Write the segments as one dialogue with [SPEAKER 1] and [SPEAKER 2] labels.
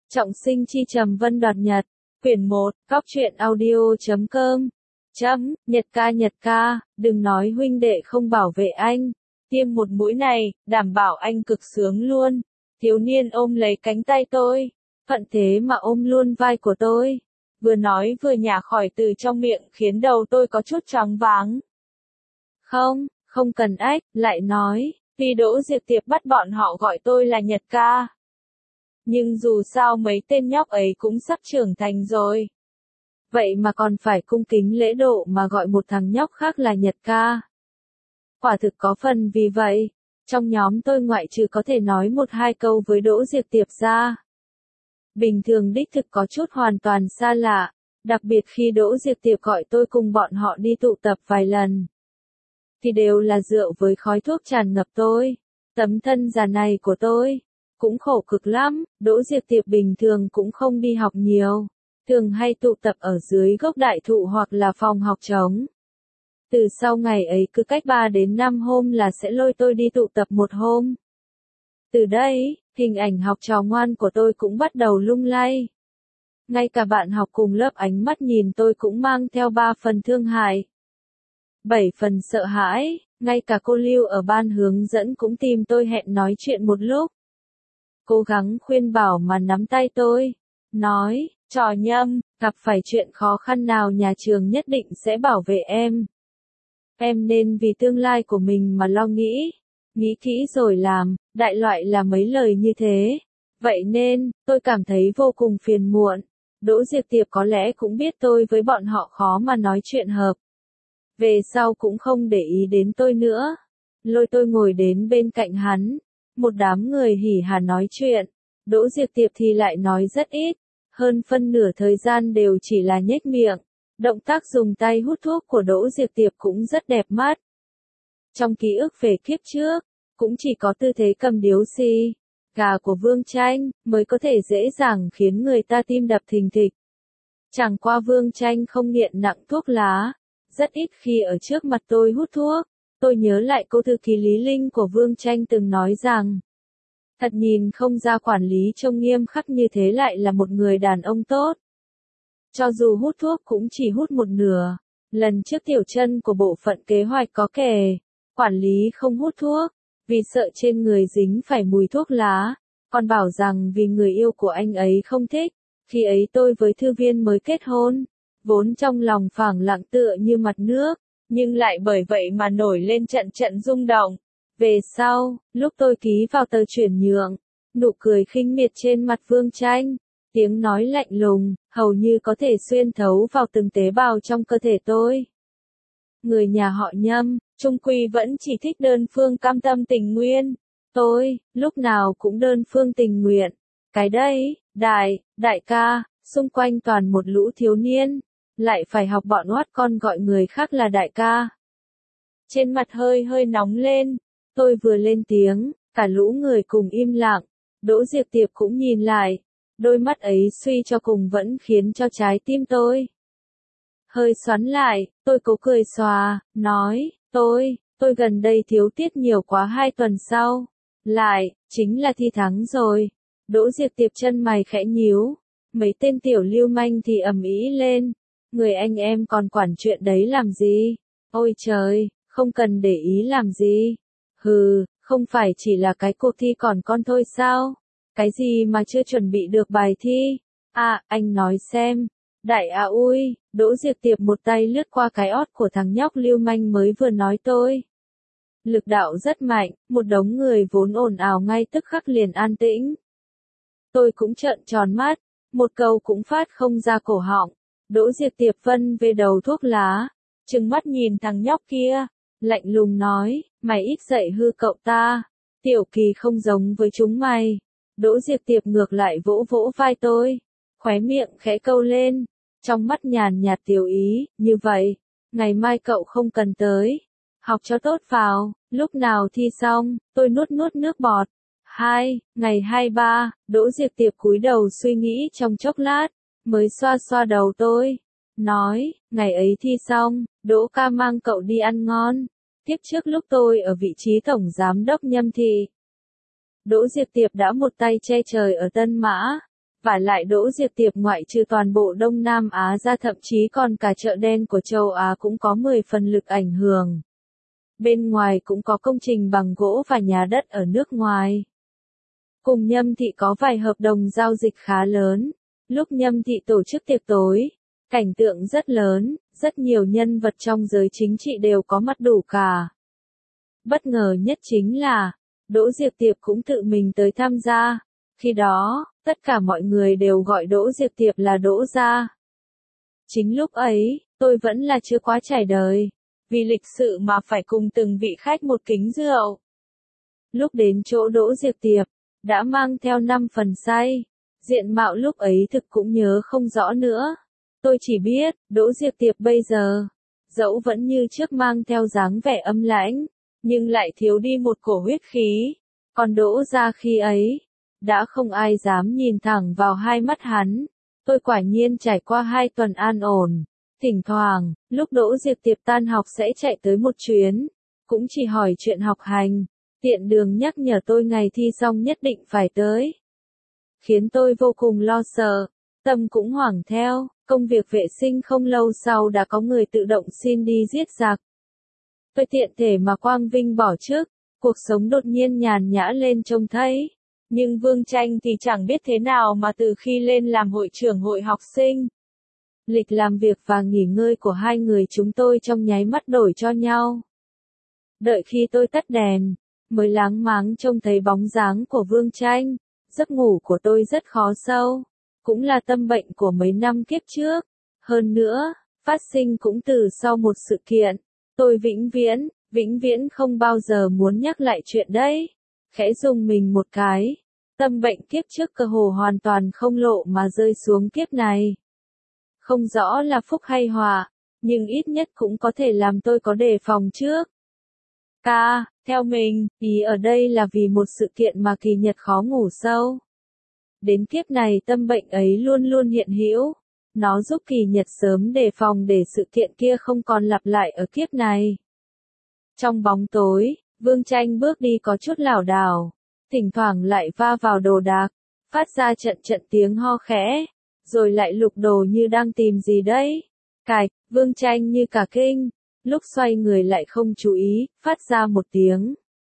[SPEAKER 1] Trọng sinh chi trầm vân đoạt nhật. Quyển 1, Góc truyện audio.com. Nhật ca, đừng nói huynh đệ không bảo vệ anh. Tiêm một mũi này, đảm bảo anh cực sướng luôn. Thiếu niên ôm lấy cánh tay tôi. Thuận thế mà ôm luôn vai của tôi. Vừa nói vừa nhả khỏi từ trong miệng khiến đầu tôi có chút choáng váng. Không cần ách, lại nói, vì Đỗ Diệp Tiệp bắt bọn họ gọi tôi là Nhật ca. Nhưng dù sao mấy tên nhóc ấy cũng sắp trưởng thành rồi. Vậy mà còn phải cung kính lễ độ mà gọi một thằng nhóc khác là Nhật ca. Quả thực có phần vì vậy, trong nhóm tôi ngoại trừ có thể nói một hai câu với Đỗ Diệp Tiệp ra. Bình thường đích thực có chút hoàn toàn xa lạ, đặc biệt khi Đỗ Diệp Tiệp gọi tôi cùng bọn họ đi tụ tập vài lần. Thì đều là rượu với khói thuốc tràn ngập tôi. Tấm thân già này của tôi cũng khổ cực lắm. Đỗ Diệp Tiệp bình thường cũng không đi học nhiều, thường hay tụ tập ở dưới gốc đại thụ hoặc là phòng học trống. Từ sau ngày ấy cứ cách 3 đến 5 hôm là sẽ lôi tôi đi tụ tập một hôm. Từ đây, hình ảnh học trò ngoan của tôi cũng bắt đầu lung lay. Ngay cả bạn học cùng lớp ánh mắt nhìn tôi cũng mang theo 3 phần thương hại, 7 phần sợ hãi, ngay cả cô Lưu ở ban hướng dẫn cũng tìm tôi hẹn nói chuyện một lúc. Cố gắng khuyên bảo mà nắm tay tôi, nói, trò Nhâm, gặp phải chuyện khó khăn nào nhà trường nhất định sẽ bảo vệ em. Em nên vì tương lai của mình mà lo nghĩ kỹ rồi làm, đại loại là mấy lời như thế. Vậy nên, tôi cảm thấy vô cùng phiền muộn. Đỗ Diệp Tiệp có lẽ cũng biết tôi với bọn họ khó mà nói chuyện hợp. Về sau cũng không để ý đến tôi nữa. Lôi tôi ngồi đến bên cạnh hắn. Một đám người hỉ hà nói chuyện. Đỗ Diệp Tiệp thì lại nói rất ít. Hơn phân nửa thời gian đều chỉ là nhếch miệng. Động tác dùng tay hút thuốc của Đỗ Diệp Tiệp cũng rất đẹp mắt. Trong ký ức về kiếp trước, cũng chỉ có tư thế cầm điếu xì gà của Vương Tranh mới có thể dễ dàng khiến người ta tim đập thình thịch. Chẳng qua Vương Tranh không nghiện nặng thuốc lá, rất ít khi ở trước mặt tôi hút thuốc. Tôi nhớ lại cô thư ký Lý Linh của Vương Tranh từng nói rằng, thật nhìn không ra quản lý trông nghiêm khắc như thế lại là một người đàn ông tốt. Cho dù hút thuốc cũng chỉ hút một nửa. Lần trước Tiểu Chân của bộ phận kế hoạch có kể, quản lý không hút thuốc, vì sợ trên người dính phải mùi thuốc lá, còn bảo rằng vì người yêu của anh ấy không thích. Khi ấy tôi với thư viên mới kết hôn, vốn trong lòng phẳng lặng tựa như mặt nước, nhưng lại bởi vậy mà nổi lên trận trận rung động. Về sau, lúc tôi ký vào tờ chuyển nhượng, nụ cười khinh miệt trên mặt Vương Tranh, tiếng nói lạnh lùng, hầu như có thể xuyên thấu vào từng tế bào trong cơ thể tôi. Người nhà họ Nhâm, chung quy vẫn chỉ thích đơn phương cam tâm tình nguyện. Tôi, lúc nào cũng đơn phương tình nguyện. Cái đấy, đại ca, xung quanh toàn một lũ thiếu niên, lại phải học bọn oát con gọi người khác là đại ca. Trên mặt hơi nóng lên, tôi vừa lên tiếng, cả lũ người cùng im lặng. Đỗ Diệp Tiệp cũng nhìn lại, đôi mắt ấy suy cho cùng vẫn khiến cho trái tim tôi hơi xoắn lại. Tôi cố cười xòa, nói, tôi gần đây thiếu tiết nhiều quá, 2 tuần sau lại chính là thi thắng rồi. Đỗ Diệp Tiệp chân mày khẽ nhíu, mấy tên tiểu lưu manh thì ầm ĩ lên, người anh em còn quản chuyện đấy làm gì? Ôi trời, không cần để ý làm gì? Hừ, không phải chỉ là cái cuộc thi còn con thôi sao? Cái gì mà chưa chuẩn bị được bài thi? À, anh nói xem. Đại à ui, Đỗ Diệp Tiệp một tay lướt qua cái ót của thằng nhóc lưu manh mới vừa nói tôi. Lực đạo rất mạnh, một đống người vốn ồn ào ngay tức khắc liền an tĩnh. Tôi cũng trợn tròn mắt, một câu cũng phát không ra cổ họng. Đỗ Diệp Tiệp vân về đầu thuốc lá, trừng mắt nhìn thằng nhóc kia, lạnh lùng nói, mày ít dạy hư cậu ta, Tiểu Kỳ không giống với chúng mày. Đỗ Diệp Tiệp ngược lại vỗ vỗ vai tôi, khóe miệng khẽ câu lên, trong mắt nhàn nhạt tiểu ý, như vậy, ngày mai cậu không cần tới, học cho tốt vào, lúc nào thi xong, tôi nuốt nước bọt. Ngày 23, Đỗ Diệp Tiệp cúi đầu suy nghĩ trong chốc lát, mới xoa xoa đầu tôi, nói, ngày ấy thi xong, Đỗ ca mang cậu đi ăn ngon. Tiếp trước lúc tôi ở vị trí tổng giám đốc Nhâm thị, Đỗ Diệp Tiệp đã một tay che trời ở Tân Mã, Vả lại Đỗ Diệp Tiệp ngoại trừ toàn bộ Đông Nam Á ra thậm chí còn cả chợ đen của châu Á cũng có 10 phần lực ảnh hưởng. Bên ngoài cũng có công trình bằng gỗ và nhà đất ở nước ngoài. Cùng Nhâm Thị có vài hợp đồng giao dịch khá lớn. Lúc Nhâm Thị tổ chức tiệc tối, cảnh tượng rất lớn, rất nhiều nhân vật trong giới chính trị đều có mặt đủ cả. Bất ngờ nhất chính là, Đỗ Diệp Tiệp cũng tự mình tới tham gia. Khi đó, tất cả mọi người đều gọi Đỗ Diệp Tiệp là Đỗ gia. Chính lúc ấy, tôi vẫn là chưa quá trải đời, vì lịch sự mà phải cùng từng vị khách một kính rượu. Lúc đến chỗ Đỗ Diệp Tiệp, đã mang theo 5 phần say, diện mạo lúc ấy thực cũng nhớ không rõ nữa. Tôi chỉ biết, Đỗ Diệp Tiệp bây giờ, dẫu vẫn như trước mang theo dáng vẻ âm lãnh, nhưng lại thiếu đi một cổ huyết khí. Còn Đỗ gia khi ấy, đã không ai dám nhìn thẳng vào hai mắt hắn. Tôi quả nhiên trải qua 2 tuần an ổn. Thỉnh thoảng, lúc Đỗ Diệp Tiệp tan học sẽ chạy tới một chuyến, cũng chỉ hỏi chuyện học hành, tiện đường nhắc nhở tôi ngày thi xong nhất định phải tới. Khiến tôi vô cùng lo sợ, tâm cũng hoảng theo, công việc vệ sinh không lâu sau đã có người tự động xin đi giết giặc. Tôi tiện thể mà quang vinh bỏ chức, cuộc sống đột nhiên nhàn nhã lên trông thấy. Nhưng Vương Tranh thì chẳng biết thế nào mà từ khi lên làm hội trưởng hội học sinh, lịch làm việc và nghỉ ngơi của hai người chúng tôi trong nháy mắt đổi cho nhau. Đợi khi tôi tắt đèn, mới láng máng trông thấy bóng dáng của Vương Tranh. Giấc ngủ của tôi rất khó sâu, cũng là tâm bệnh của mấy năm kiếp trước. Hơn nữa, phát sinh cũng từ sau một sự kiện. Tôi vĩnh viễn không bao giờ muốn nhắc lại chuyện đấy. Khẽ rùng mình một cái, tâm bệnh kiếp trước cơ hồ hoàn toàn không lộ mà rơi xuống kiếp này. Không rõ là phúc hay họa, nhưng ít nhất cũng có thể làm tôi có đề phòng trước. Theo mình, ý ở đây là vì một sự kiện mà Kỳ Nhật khó ngủ sâu. Đến kiếp này tâm bệnh ấy luôn luôn hiện hữu. Nó giúp Kỳ Nhật sớm đề phòng để sự kiện kia không còn lặp lại ở kiếp này. Trong bóng tối, Vương Tranh bước đi có chút lảo đảo, thỉnh thoảng lại va vào đồ đạc, phát ra trận tiếng ho khẽ, rồi lại lục đồ như đang tìm gì đấy. Vương Tranh như cả kinh, lúc xoay người lại không chú ý, phát ra một tiếng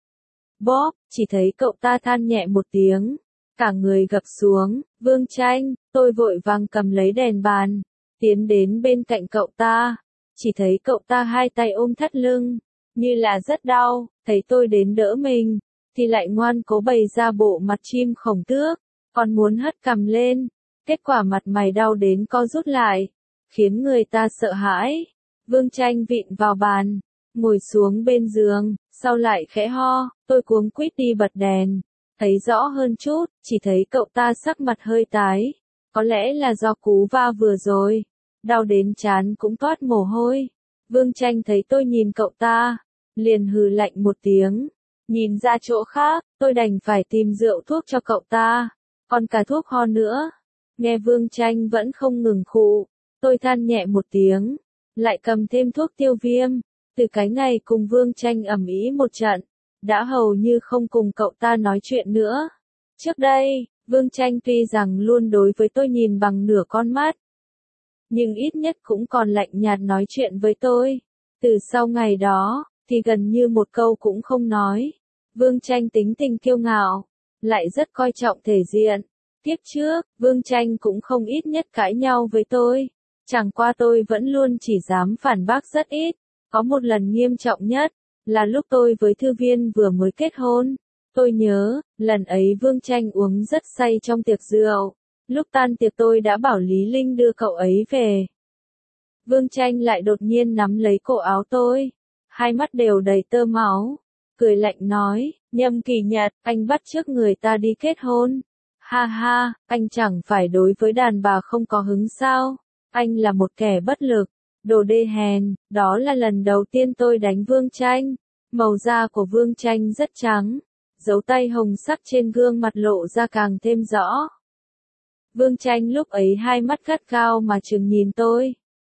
[SPEAKER 1] bóp, chỉ thấy cậu ta than nhẹ một tiếng, cả người gập xuống. Vương Tranh, tôi vội vàng cầm lấy đèn bàn, tiến đến bên cạnh cậu ta, chỉ thấy cậu ta hai tay ôm thắt lưng, như là rất đau. Thấy tôi đến đỡ mình, thì lại ngoan cố bày ra bộ mặt chim khổng tước, còn muốn hất cằm lên. Kết quả mặt mày đau đến co rút lại, khiến người ta sợ hãi. Vương Tranh vịn vào bàn, ngồi xuống bên giường, sau lại khẽ ho. Tôi cuống quýt đi bật đèn, thấy rõ hơn chút, chỉ thấy cậu ta sắc mặt hơi tái, có lẽ là do cú va vừa rồi, đau đến trán cũng toát mồ hôi. Vương Tranh thấy tôi nhìn cậu ta, liền hừ lạnh một tiếng, nhìn ra chỗ khác. Tôi đành phải tìm rượu thuốc cho cậu ta, còn cả thuốc ho nữa. Nghe Vương Tranh vẫn không ngừng khụ, tôi than nhẹ một tiếng, lại cầm thêm thuốc tiêu viêm. Từ cái ngày cùng Vương Tranh ầm ĩ một trận, đã hầu như không cùng cậu ta nói chuyện nữa. Trước đây, Vương Tranh tuy rằng luôn đối với tôi nhìn bằng nửa con mắt, nhưng ít nhất cũng còn lạnh nhạt nói chuyện với tôi. Từ sau ngày đó, thì gần như một câu cũng không nói. Vương Tranh tính tình kiêu ngạo, lại rất coi trọng thể diện. Tiếp trước, Vương Tranh cũng không ít nhất cãi nhau với tôi. Chẳng qua tôi vẫn luôn chỉ dám phản bác rất ít. Có một lần nghiêm trọng nhất, là lúc tôi với Thư Viên vừa mới kết hôn. Tôi nhớ, lần ấy Vương Tranh uống rất say trong tiệc rượu. Lúc tan tiệc tôi đã bảo Lý Linh đưa cậu ấy về. Vương Tranh lại đột nhiên nắm lấy cổ áo tôi, hai mắt đều đầy tơ máu, cười lạnh nói, Nhâm Kỳ Nhật, anh bắt chước người ta đi kết hôn. Ha ha, anh chẳng phải đối với đàn bà không có hứng sao? Anh là một kẻ bất lực, đồ đê hèn. Đó là lần đầu tiên tôi đánh Vương Tranh. Màu da của Vương Tranh rất trắng, dấu tay hồng sắc trên gương mặt lộ ra càng thêm rõ. Vương Tranh lúc ấy hai mắt gắt gao mà trừng nhìn tôi.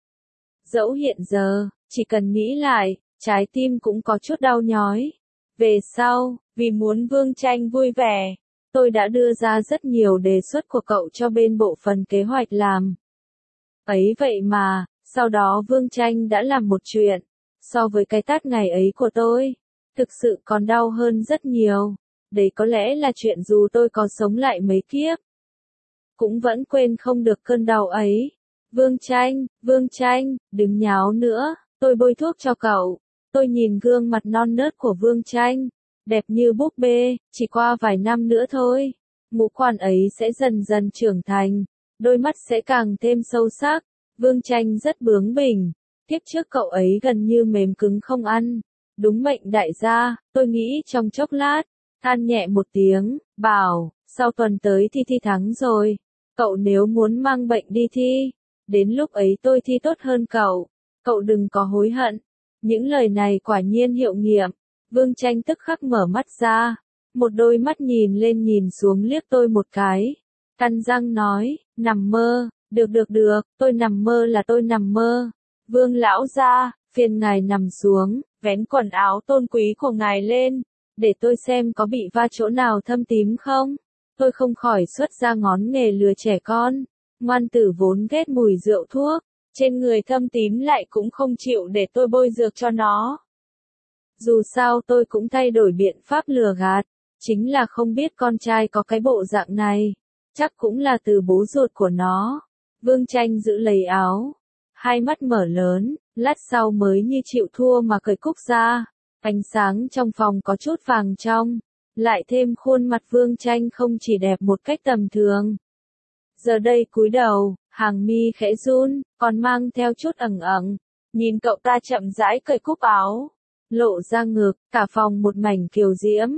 [SPEAKER 1] Dẫu hiện giờ, chỉ cần nghĩ lại, trái tim cũng có chút đau nhói. Về sau, vì muốn Vương Tranh vui vẻ, tôi đã đưa ra rất nhiều đề xuất của cậu cho bên bộ phận kế hoạch làm. Ấy vậy mà, sau đó Vương Tranh đã làm một chuyện, so với cái tát ngày ấy của tôi, thực sự còn đau hơn rất nhiều. Đấy có lẽ là chuyện dù tôi có sống lại mấy kiếp, cũng vẫn quên không được cơn đau ấy. Vương Tranh, đừng nháo nữa, tôi bôi thuốc cho cậu. Tôi nhìn gương mặt non nớt của Vương Tranh, đẹp như búp bê, chỉ qua vài năm nữa thôi. Ngũ quan ấy sẽ dần dần trưởng thành, đôi mắt sẽ càng thêm sâu sắc. Vương Tranh rất bướng bỉnh, tiếp trước cậu ấy gần như mềm cứng không ăn. Đúng mệnh đại gia, tôi nghĩ trong chốc lát, than nhẹ một tiếng, bảo, sau tuần tới thi thắng rồi. Cậu nếu muốn mang bệnh đi thi, đến lúc ấy tôi thi tốt hơn cậu. Cậu đừng có hối hận. Những lời này quả nhiên hiệu nghiệm. Vương Tranh tức khắc mở mắt ra, một đôi mắt nhìn lên nhìn xuống liếc tôi một cái. Cắn răng nói, nằm mơ, được, tôi nằm mơ là tôi nằm mơ. Vương lão gia, phiền ngài nằm xuống, vén quần áo tôn quý của ngài lên, để tôi xem có bị va chỗ nào thâm tím không. Tôi không khỏi xuất ra ngón nghề lừa trẻ con. Ngoan tử vốn ghét mùi rượu thuốc, trên người thâm tím lại cũng không chịu để tôi bôi dược cho nó. Dù sao tôi cũng thay đổi biện pháp lừa gạt, chính là không biết con trai có cái bộ dạng này, chắc cũng là từ bố ruột của nó. Vương Tranh giữ lấy áo, hai mắt mở lớn, lát sau mới như chịu thua mà cởi cúc ra. Ánh sáng trong phòng có chút vàng trong, lại thêm khuôn mặt Vương Tranh không chỉ đẹp một cách tầm thường. Giờ đây cúi đầu, hàng mi khẽ run, còn mang theo chút ẩn ẩn. Nhìn cậu ta chậm rãi cởi cúc áo, lộ ra ngực, cả phòng một mảnh kiều diễm.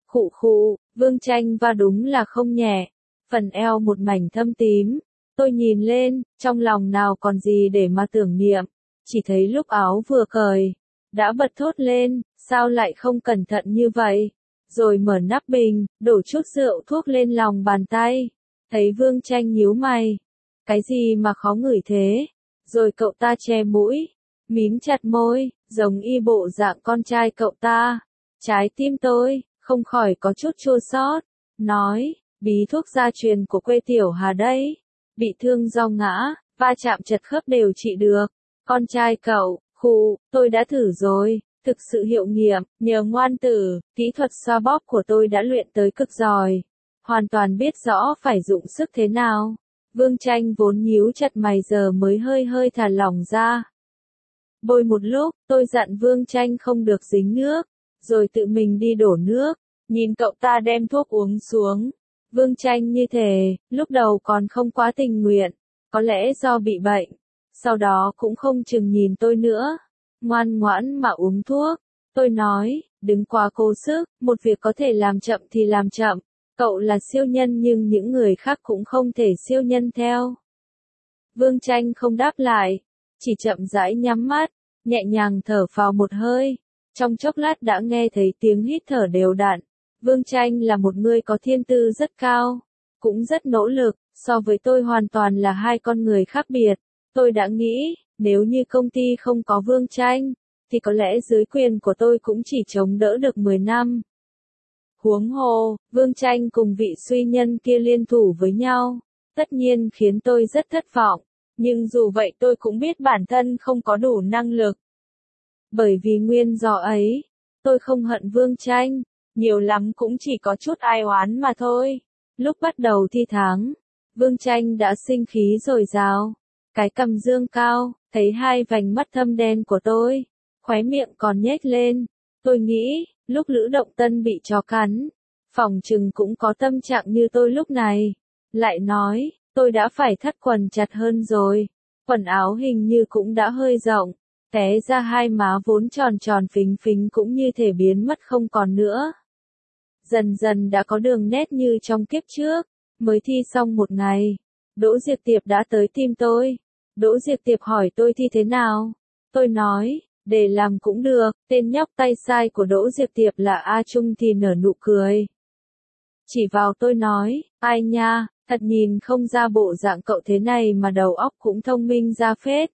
[SPEAKER 1] Khụ, Vương Tranh va đúng là không nhẹ, phần eo một mảnh thâm tím. Tôi nhìn lên, trong lòng nào còn gì để mà tưởng niệm, chỉ thấy lúc áo vừa cởi, đã bật thốt lên, sao lại không cẩn thận như vậy, rồi mở nắp bình, đổ chút rượu thuốc lên lòng bàn tay. Thấy Vương Tranh nhíu mày, cái gì mà khó ngửi thế, rồi cậu ta che mũi, mím chặt môi, giống y bộ dạng con trai cậu ta. Trái tim tôi, không khỏi có chút chua xót, nói, bí thuốc gia truyền của quê Tiểu Hà đây, bị thương do ngã, va chạm chật khớp đều trị được. Con trai cậu, tôi đã thử rồi, thực sự hiệu nghiệm, nhờ ngoan tử, kỹ thuật xoa bóp của tôi đã luyện tới cực giỏi, hoàn toàn biết rõ phải dụng sức thế nào. Vương Tranh vốn nhíu chặt mày giờ mới hơi thả lỏng ra. Bôi một lúc, tôi dặn Vương Tranh không được dính nước, rồi tự mình đi đổ nước, nhìn cậu ta đem thuốc uống xuống. Vương Tranh như thế, lúc đầu còn không quá tình nguyện, có lẽ do bị bệnh, sau đó cũng không chừng nhìn tôi nữa. Ngoan ngoãn mà uống thuốc, tôi nói, đừng quá cố sức, một việc có thể làm chậm thì làm chậm, cậu là siêu nhân nhưng những người khác cũng không thể siêu nhân theo. Vương Tranh không đáp lại, chỉ chậm rãi nhắm mắt, nhẹ nhàng thở vào một hơi, trong chốc lát đã nghe thấy tiếng hít thở đều đặn. Vương Tranh là một người có thiên tư rất cao, cũng rất nỗ lực, so với tôi hoàn toàn là hai con người khác biệt. Tôi đã nghĩ, nếu như công ty không có Vương Tranh, thì có lẽ dưới quyền của tôi cũng chỉ chống đỡ được 10 năm. Huống hồ, Vương Tranh cùng vị suy nhân kia liên thủ với nhau, tất nhiên khiến tôi rất thất vọng, nhưng dù vậy tôi cũng biết bản thân không có đủ năng lực. Bởi vì nguyên do ấy, tôi không hận Vương Tranh, nhiều lắm cũng chỉ có chút ai oán mà thôi. Lúc bắt đầu thi tháng, Vương Tranh đã sinh khí dồi dào, cái cằm dương cao, thấy hai vành mắt thâm đen của tôi, khóe miệng còn nhếch lên. Tôi nghĩ, lúc Lữ Động Tân bị chó cắn, phỏng chừng cũng có tâm trạng như tôi lúc này. Lại nói, tôi đã phải thắt quần chặt hơn rồi, quần áo hình như cũng đã hơi rộng, té ra hai má vốn tròn tròn phình phình cũng như thể biến mất không còn nữa. Dần dần đã có đường nét như trong kiếp trước. Mới thi xong một ngày, Đỗ Diệp Tiệp đã tới tìm tôi. Đỗ Diệp Tiệp hỏi tôi thi thế nào. Tôi nói, để làm cũng được. Tên nhóc tay sai của Đỗ Diệp Tiệp là A Trung thì nở nụ cười. Chỉ vào tôi nói, ai nha, thật nhìn không ra bộ dạng cậu thế này mà đầu óc cũng thông minh ra phết.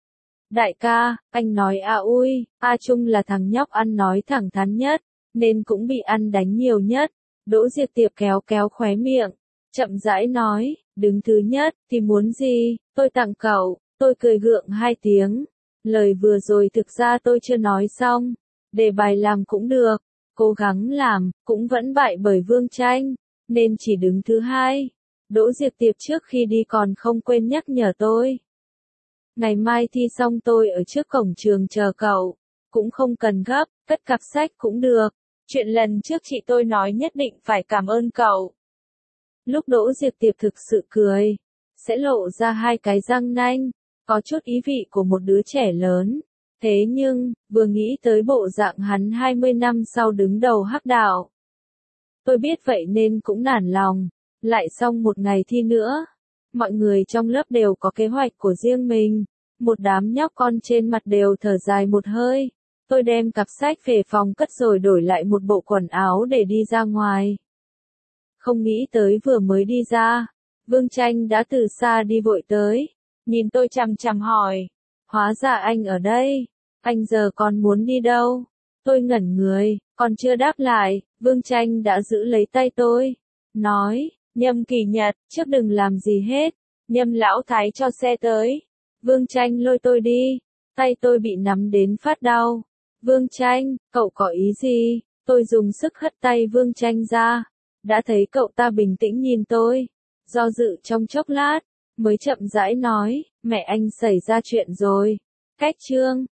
[SPEAKER 1] Đại ca, anh nói A Trung là thằng nhóc ăn nói thẳng thắn nhất, nên cũng bị ăn đánh nhiều nhất. Đỗ Diệp Tiệp kéo kéo khóe miệng, chậm rãi nói, đứng thứ nhất, thì muốn gì, tôi tặng cậu, tôi cười gượng hai tiếng. Lời vừa rồi thực ra tôi chưa nói xong, đề bài làm cũng được, cố gắng làm, cũng vẫn bại bởi Vương Tranh, nên chỉ đứng thứ hai. Đỗ Diệp Tiệp trước khi đi còn không quên nhắc nhở tôi. Ngày mai thi xong tôi ở trước cổng trường chờ cậu, cũng không cần gấp, cất cặp sách cũng được. Chuyện lần trước chị tôi nói nhất định phải cảm ơn cậu. Lúc Đỗ Diệp Tiệp thực sự cười, sẽ lộ ra hai cái răng nanh, có chút ý vị của một đứa trẻ lớn. Thế nhưng, vừa nghĩ tới bộ dạng hắn 20 năm sau đứng đầu hắc đạo. Tôi biết vậy nên cũng nản lòng, lại xong một ngày thi nữa. Mọi người trong lớp đều có kế hoạch của riêng mình, một đám nhóc con trên mặt đều thở dài một hơi. Tôi đem cặp sách về phòng cất rồi đổi lại một bộ quần áo để đi ra ngoài. Không nghĩ tới vừa mới đi ra, Vương Tranh đã từ xa đi vội tới, nhìn tôi chằm chằm hỏi, hóa ra anh ở đây, anh giờ còn muốn đi đâu? Tôi ngẩn người, còn chưa đáp lại, Vương Tranh đã giữ lấy tay tôi, nói, Nhâm Kỳ Nhật, trước đừng làm gì hết, Nhâm lão thái cho xe tới. Vương Tranh lôi tôi đi, tay tôi bị nắm đến phát đau. Vương Tranh, cậu có ý gì? Tôi dùng sức hất tay Vương Tranh ra. Đã thấy cậu ta bình tĩnh nhìn tôi, do dự trong chốc lát, mới chậm rãi nói, mẹ anh xảy ra chuyện rồi. Cách chương